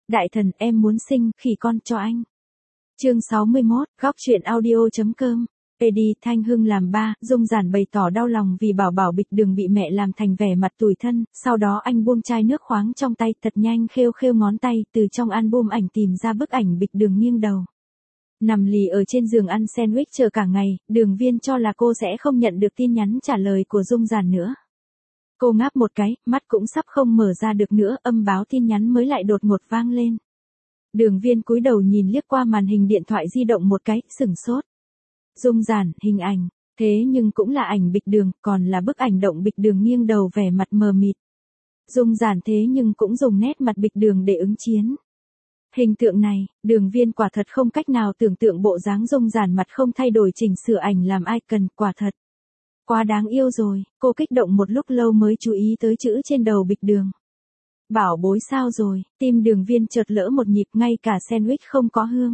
Đại thần, em muốn sinh khỉ con cho anh. Chương 61, góc truyện audio.com. Eddie Thanh Hưng làm ba, Dung Giản bày tỏ đau lòng vì bảo bảo Bịch Đường bị mẹ làm thành vẻ mặt tủi thân, sau đó anh buông chai nước khoáng trong tay thật nhanh khêu khêu ngón tay từ trong album ảnh tìm ra bức ảnh Bịch Đường nghiêng đầu. Nằm lì ở trên giường ăn sandwich chờ cả ngày, Đường Viên cho là cô sẽ không nhận được tin nhắn trả lời của Dung Giản nữa. Cô ngáp một cái, mắt cũng sắp không mở ra được nữa, âm báo tin nhắn mới lại đột ngột vang lên. Đường Viên cúi đầu nhìn liếc qua màn hình điện thoại di động một cái, sửng sốt. Dung Giản, hình ảnh, thế nhưng cũng là ảnh Bịch Đường, còn là bức ảnh động Bịch Đường nghiêng đầu vẻ mặt mờ mịt. Dung Giản thế nhưng cũng dùng nét mặt Bịch Đường để ứng chiến. Hình tượng này, Đường Viên quả thật không cách nào tưởng tượng bộ dáng Dung Giản mặt không thay đổi chỉnh sửa ảnh làm icon, quả thật. Quá đáng yêu rồi, cô kích động một lúc lâu mới chú ý tới chữ trên đầu Bịch Đường. Bảo bối sao rồi, tim Đường Viên chợt lỡ một nhịp, ngay cả sandwich không có hương.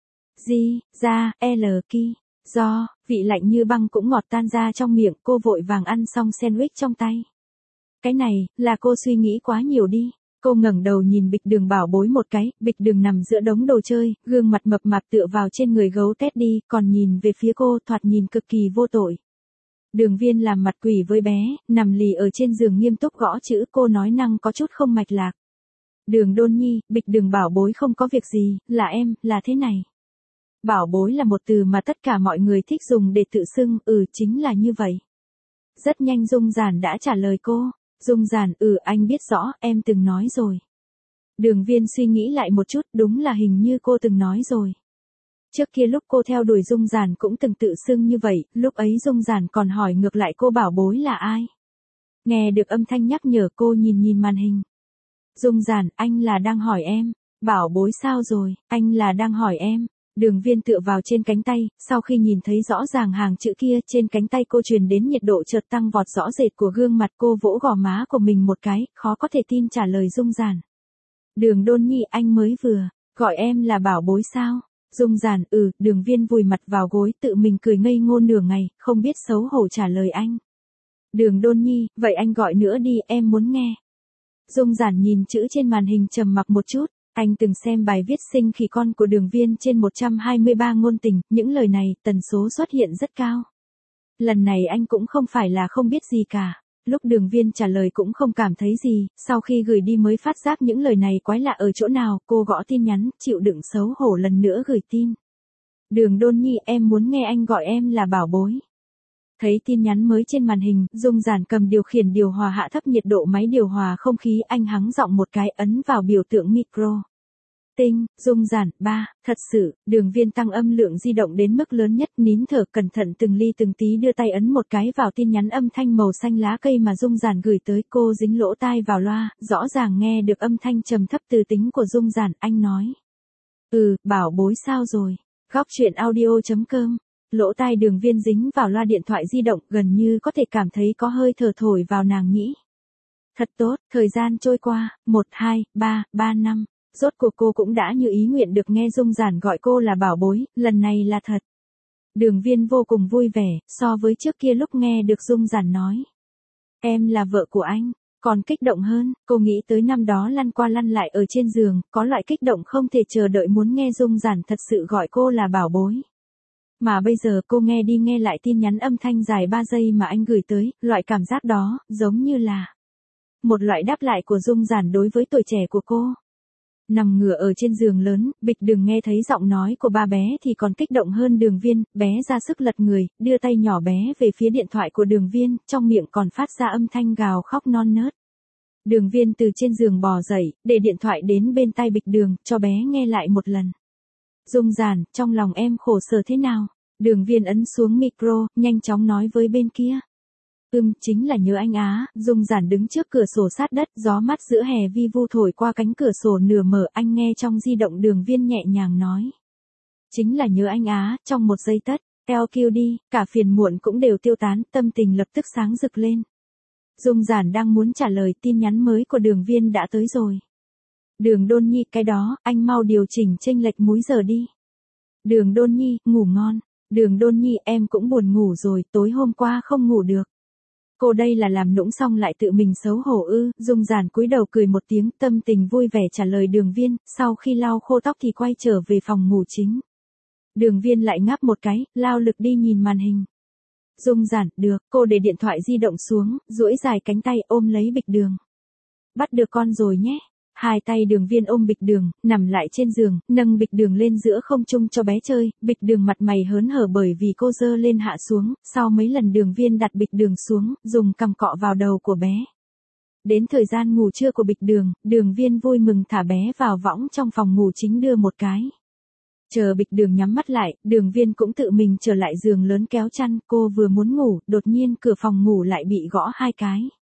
Do, vị lạnh như băng cũng ngọt tan ra trong miệng, cô vội vàng ăn xong sandwich trong tay. Cái này, là cô suy nghĩ quá nhiều đi. Cô ngẩng đầu nhìn Bịch Đường bảo bối một cái, Bịch Đường nằm giữa đống đồ chơi, gương mặt mập mạp tựa vào trên người gấu Teddy, còn nhìn về phía cô thoạt nhìn cực kỳ vô tội. Đường Viên làm mặt quỷ với bé, nằm lì ở trên giường nghiêm túc gõ chữ, cô nói năng có chút không mạch lạc. Đường Đôn Nhi, Bịch Đường bảo bối không có việc gì, là em, là thế này. Bảo bối là một từ mà tất cả mọi người thích dùng để tự xưng, chính là như vậy. Rất nhanh Dung Giản đã trả lời cô. Dung Giản, anh biết rõ, em từng nói rồi. Đường Viên suy nghĩ lại một chút, đúng là hình như cô từng nói rồi. Trước kia lúc cô theo đuổi Dung Giản cũng từng tự xưng như vậy, lúc ấy Dung Giản còn hỏi ngược lại cô bảo bối là ai. Nghe được âm thanh nhắc nhở cô nhìn màn hình. Dung Giản, anh là đang hỏi em. Bảo bối sao rồi, anh là đang hỏi em. Đường Viên tựa vào trên cánh tay, sau khi nhìn thấy rõ ràng hàng chữ kia trên cánh tay cô truyền đến nhiệt độ chợt tăng vọt rõ rệt của gương mặt, cô vỗ gò má của mình một cái, khó có thể tin trả lời Dung Giản. Đường Đôn Nhi, anh mới vừa gọi em là bảo bối sao? Dung Giản, Đường Viên vùi mặt vào gối tự mình cười ngây ngô nửa ngày, không biết xấu hổ trả lời anh. Đường Đôn Nhi, vậy anh gọi nữa đi, em muốn nghe. Dung Giản nhìn chữ trên màn hình trầm mặc một chút. Anh từng xem bài viết sinh khỉ con của Đường Viên trên 123 ngôn tình, những lời này, tần số xuất hiện rất cao. Lần này anh cũng không phải là không biết gì cả. Lúc Đường Viên trả lời cũng không cảm thấy gì, sau khi gửi đi mới phát giác những lời này quái lạ ở chỗ nào, cô gõ tin nhắn, chịu đựng xấu hổ lần nữa gửi tin. Đường Đôn Nhi, em muốn nghe anh gọi em là bảo bối. Thấy tin nhắn mới trên màn hình, Dung Giản cầm điều khiển điều hòa hạ thấp nhiệt độ máy điều hòa không khí, anh hắng giọng một cái ấn vào biểu tượng micro. Tinh, Dung Giản, thật sự, Đường Viên tăng âm lượng di động đến mức lớn nhất, nín thở cẩn thận từng ly từng tí đưa tay ấn một cái vào tin nhắn âm thanh màu xanh lá cây mà Dung Giản gửi tới, cô dính lỗ tai vào loa, rõ ràng nghe được âm thanh trầm thấp từ tính của Dung Giản, anh nói. Bảo bối sao rồi, góc truyện audio.com. Lỗ tai Đường Viên dính vào loa điện thoại di động, gần như có thể cảm thấy có hơi thở thổi vào nàng nhĩ. Thật tốt, thời gian trôi qua, 1, 2, 3 năm. Rốt cuộc cô cũng đã như ý nguyện được nghe Dung Giản gọi cô là bảo bối, lần này là thật. Đường Viên vô cùng vui vẻ, so với trước kia lúc nghe được Dung Giản nói. Em là vợ của anh, còn kích động hơn, cô nghĩ tới năm đó lăn qua lăn lại ở trên giường, có loại kích động không thể chờ đợi muốn nghe Dung Giản thật sự gọi cô là bảo bối. Mà bây giờ cô nghe đi nghe lại tin nhắn âm thanh dài 3 giây mà anh gửi tới, loại cảm giác đó, giống như là một loại đáp lại của Dung Giản đối với tuổi trẻ của cô. Nằm ngửa ở trên giường lớn, Bịch Đường nghe thấy giọng nói của ba bé thì còn kích động hơn Đường Viên, bé ra sức lật người, đưa tay nhỏ bé về phía điện thoại của Đường Viên, trong miệng còn phát ra âm thanh gào khóc non nớt. Đường Viên từ trên giường bò dậy, để điện thoại đến bên tai Bịch Đường, cho bé nghe lại một lần. Dung Giản, trong lòng em khổ sở thế nào? Đường Viên ấn xuống micro, nhanh chóng nói với bên kia. Chính là nhớ anh á. Dung Giản đứng trước cửa sổ sát đất, gió mát giữa hè vi vu thổi qua cánh cửa sổ nửa mở, anh nghe trong di động Đường Viên nhẹ nhàng nói. Chính là nhớ anh á, trong một giây tất, LQ đi, cả phiền muộn cũng đều tiêu tán, tâm tình lập tức sáng rực lên. Dung Giản đang muốn trả lời, tin nhắn mới của Đường Viên đã tới rồi. Đường Đôn Nhi, cái đó, anh mau điều chỉnh chênh lệch múi giờ đi. Đường Đôn Nhi, ngủ ngon. Đường Đôn Nhi, em cũng buồn ngủ rồi, tối hôm qua không ngủ được. Cô đây là làm nũng xong lại tự mình xấu hổ ư? Dung Giản cúi đầu cười một tiếng, tâm tình vui vẻ trả lời Đường Viên, sau khi lau khô tóc thì quay trở về phòng ngủ chính. Đường Viên lại ngáp một cái, lao lực đi nhìn màn hình. Dung Giản, được, cô để điện thoại di động xuống, duỗi dài cánh tay ôm lấy Bịch Đường. Bắt được con rồi nhé. Hai tay Đường Viên ôm Bịch Đường, nằm lại trên giường, nâng Bịch Đường lên giữa không trung cho bé chơi, Bịch Đường mặt mày hớn hở bởi vì cô giơ lên hạ xuống, sau mấy lần Đường Viên đặt Bịch Đường xuống, dùng cằm cọ vào đầu của bé. Đến thời gian ngủ trưa của Bịch Đường, Đường Viên vui mừng thả bé vào võng trong phòng ngủ chính đưa một cái. Chờ Bịch Đường nhắm mắt lại, Đường Viên cũng tự mình trở lại giường lớn kéo chăn, cô vừa muốn ngủ, đột nhiên cửa phòng ngủ lại bị gõ hai cái.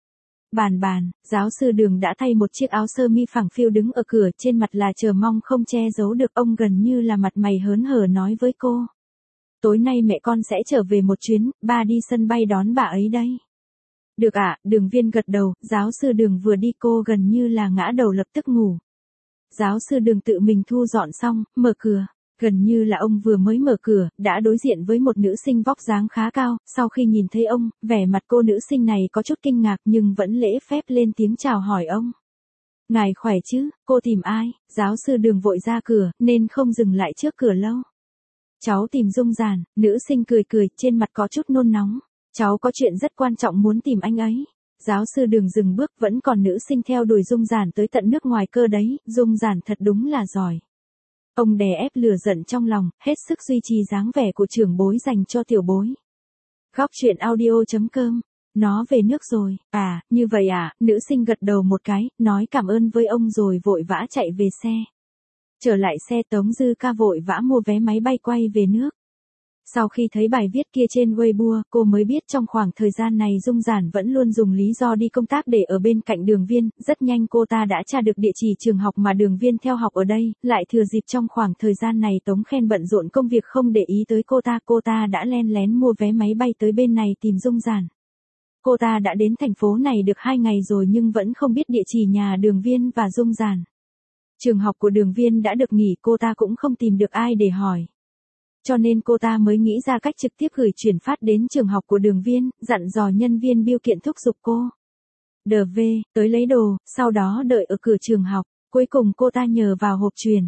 Bàn, giáo sư Đường đã thay một chiếc áo sơ mi phẳng phiu đứng ở cửa, trên mặt là chờ mong không che giấu được, ông gần như là mặt mày hớn hở nói với cô. Tối nay mẹ con sẽ trở về một chuyến, ba đi sân bay đón bà ấy đây. Được ạ, Đường Viên gật đầu, giáo sư Đường vừa đi cô gần như là ngã đầu lập tức ngủ. Giáo sư Đường tự mình thu dọn xong, mở cửa. Gần như là ông vừa mới mở cửa, đã đối diện với một nữ sinh vóc dáng khá cao, sau khi nhìn thấy ông, vẻ mặt cô nữ sinh này có chút kinh ngạc nhưng vẫn lễ phép lên tiếng chào hỏi ông. Ngài khỏe chứ, cô tìm ai? Giáo sư Đường vội ra cửa, nên không dừng lại trước cửa lâu. Cháu tìm Dung Giản, nữ sinh cười cười, trên mặt có chút nôn nóng. Cháu có chuyện rất quan trọng muốn tìm anh ấy. Giáo sư Đường dừng bước, vẫn còn nữ sinh theo đuổi Dung Giản tới tận nước ngoài cơ đấy, Dung Giản thật đúng là giỏi. Ông đè ép lửa giận trong lòng, hết sức duy trì dáng vẻ của trưởng bối dành cho tiểu bối. Góc truyện audio.com. Nó về nước rồi, à, như vậy à, nữ sinh gật đầu một cái, nói cảm ơn với ông rồi vội vã chạy về xe. Trở lại xe Tống Dư Ca vội vã mua vé máy bay quay về nước. Sau khi thấy bài viết kia trên Weibo, cô mới biết trong khoảng thời gian này Dung Giản vẫn luôn dùng lý do đi công tác để ở bên cạnh Đường Viên, rất nhanh cô ta đã tra được địa chỉ trường học mà Đường Viên theo học ở đây, lại thừa dịp trong khoảng thời gian này Tống Khen bận rộn công việc không để ý tới cô ta đã len lén mua vé máy bay tới bên này tìm Dung Giản. Cô ta đã đến thành phố này được 2 ngày rồi nhưng vẫn không biết địa chỉ nhà Đường Viên và Dung Giản. Trường học của Đường Viên đã được nghỉ, cô ta cũng không tìm được ai để hỏi. Cho nên cô ta mới nghĩ ra cách trực tiếp gửi chuyển phát đến trường học của Đường Viên, dặn dò nhân viên bưu kiện thúc giục cô. DV, tới lấy đồ, sau đó đợi ở cửa trường học. Cuối cùng cô ta nhờ vào hộp truyền.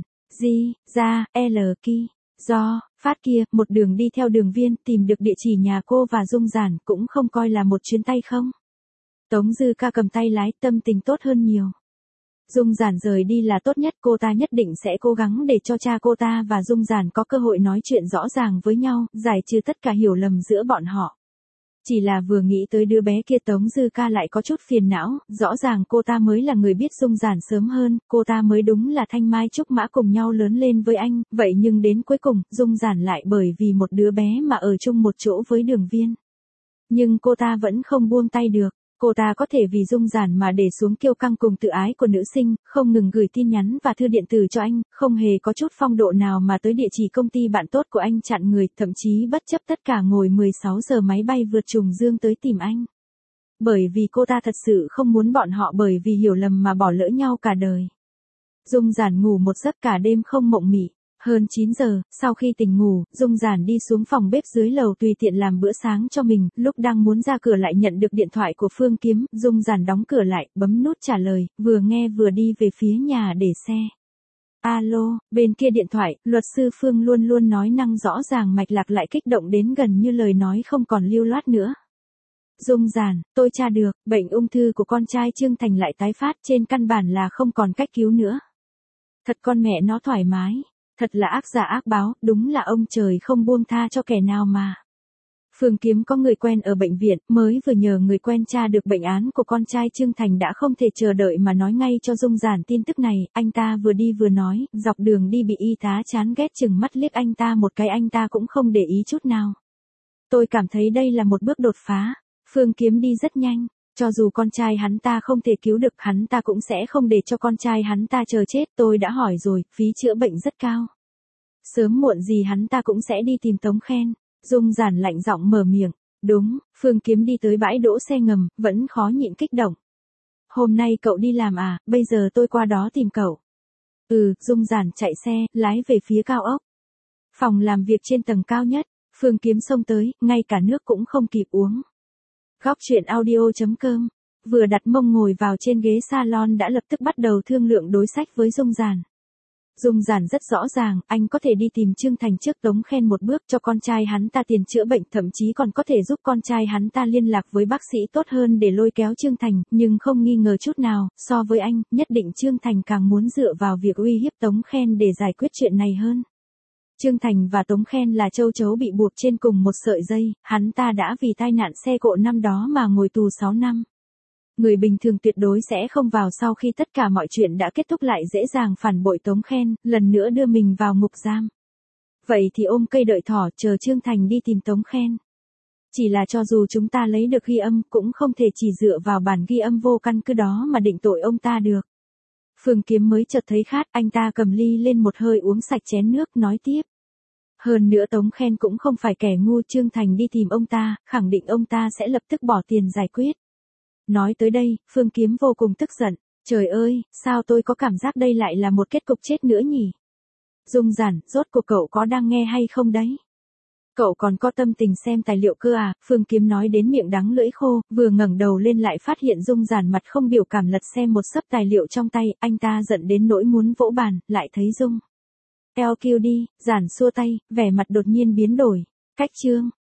Ra, L Ki. Do, phát kia, một đường đi theo Đường Viên, tìm được địa chỉ nhà cô và Dung Giản, cũng không coi là một chuyến tay không. Tống Dư Ca cầm tay lái, tâm tình tốt hơn nhiều. Dung Giản rời đi là tốt nhất, cô ta nhất định sẽ cố gắng để cho cha cô ta và Dung Giản có cơ hội nói chuyện rõ ràng với nhau, giải trừ tất cả hiểu lầm giữa bọn họ. Chỉ là vừa nghĩ tới đứa bé kia Tống Dư Ca lại có chút phiền não, rõ ràng cô ta mới là người biết Dung Giản sớm hơn, cô ta mới đúng là thanh mai trúc mã cùng nhau lớn lên với anh, vậy nhưng đến cuối cùng, Dung Giản lại bởi vì một đứa bé mà ở chung một chỗ với Đường Viên. Nhưng cô ta vẫn không buông tay được. Cô ta có thể vì Dung Giản mà để xuống kiêu căng cùng tự ái của nữ sinh, không ngừng gửi tin nhắn và thư điện tử cho anh, không hề có chút phong độ nào mà tới địa chỉ công ty bạn tốt của anh chặn người, thậm chí bất chấp tất cả ngồi 16 giờ máy bay vượt trùng dương tới tìm anh. Bởi vì cô ta thật sự không muốn bọn họ bởi vì hiểu lầm mà bỏ lỡ nhau cả đời. Dung Giản ngủ một giấc cả đêm không mộng mị. Hơn 9 giờ, sau khi tỉnh ngủ, Dung Giản đi xuống phòng bếp dưới lầu tùy tiện làm bữa sáng cho mình, lúc đang muốn ra cửa lại nhận được điện thoại của Phương Kiếm, Dung Giản đóng cửa lại, bấm nút trả lời, vừa nghe vừa đi về phía nhà để xe. Alo, bên kia điện thoại, luật sư Phương luôn luôn nói năng rõ ràng mạch lạc lại kích động đến gần như lời nói không còn lưu loát nữa. Dung Giản, tôi tra được, bệnh ung thư của con trai Trương Thành lại tái phát, trên căn bản là không còn cách cứu nữa. Thật con mẹ nó thoải mái. Thật là ác giả ác báo, đúng là ông trời không buông tha cho kẻ nào mà. Phương Kiếm có người quen ở bệnh viện, mới vừa nhờ người quen tra được bệnh án của con trai Trương Thành đã không thể chờ đợi mà nói ngay cho Dung Giản tin tức này, anh ta vừa đi vừa nói, dọc đường đi bị y tá chán ghét chừng mắt liếc anh ta một cái anh ta cũng không để ý chút nào. Tôi cảm thấy đây là một bước đột phá, Phương Kiếm đi rất nhanh. Cho dù con trai hắn ta không thể cứu được, hắn ta cũng sẽ không để cho con trai hắn ta chờ chết, tôi đã hỏi rồi, phí chữa bệnh rất cao. Sớm muộn gì hắn ta cũng sẽ đi tìm Tống Khen. Dung Giản lạnh giọng mở miệng. Đúng, Phương Kiếm đi tới bãi đỗ xe ngầm, vẫn khó nhịn kích động. Hôm nay cậu đi làm à, bây giờ tôi qua đó tìm cậu. Dung Giản chạy xe, lái về phía cao ốc. Phòng làm việc trên tầng cao nhất, Phương Kiếm xông tới, ngay cả nước cũng không kịp uống. Góc truyện audio.com. Vừa đặt mông ngồi vào trên ghế salon đã lập tức bắt đầu thương lượng đối sách với Dung Giản. Dung Giản rất rõ ràng, anh có thể đi tìm Trương Thành trước Tống Khen một bước cho con trai hắn ta tiền chữa bệnh, thậm chí còn có thể giúp con trai hắn ta liên lạc với bác sĩ tốt hơn để lôi kéo Trương Thành, nhưng không nghi ngờ chút nào, so với anh, nhất định Trương Thành càng muốn dựa vào việc uy hiếp Tống Khen để giải quyết chuyện này hơn. Trương Thành và Tống Khen là châu chấu bị buộc trên cùng một sợi dây, hắn ta đã vì tai nạn xe cộ năm đó mà ngồi tù 6 năm. Người bình thường tuyệt đối sẽ không vào sau khi tất cả mọi chuyện đã kết thúc lại dễ dàng phản bội Tống Khen, lần nữa đưa mình vào ngục giam. Vậy thì ôm cây đợi thỏ chờ Trương Thành đi tìm Tống Khen. Chỉ là cho dù chúng ta lấy được ghi âm cũng không thể chỉ dựa vào bản ghi âm vô căn cứ đó mà định tội ông ta được. Phương Kiếm mới chợt thấy khát, anh ta cầm ly lên một hơi uống sạch chén nước nói tiếp. Hơn nữa Tống Khen cũng không phải kẻ ngu, Trương Thành đi tìm ông ta, khẳng định ông ta sẽ lập tức bỏ tiền giải quyết. Nói tới đây, Phương Kiếm vô cùng tức giận. Trời ơi, sao tôi có cảm giác đây lại là một kết cục chết nữa nhỉ? Dung Giản, rốt cuộc cậu có đang nghe hay không đấy? Cậu còn có tâm tình xem tài liệu cơ à? Phương Kiếm nói đến miệng đắng lưỡi khô, vừa ngẩng đầu lên lại phát hiện Dung Giản mặt không biểu cảm lật xem một xấp tài liệu trong tay, anh ta giận đến nỗi muốn vỗ bàn, lại thấy Dung LQ đi, Giản xua tay, vẻ mặt đột nhiên biến đổi. Cách chương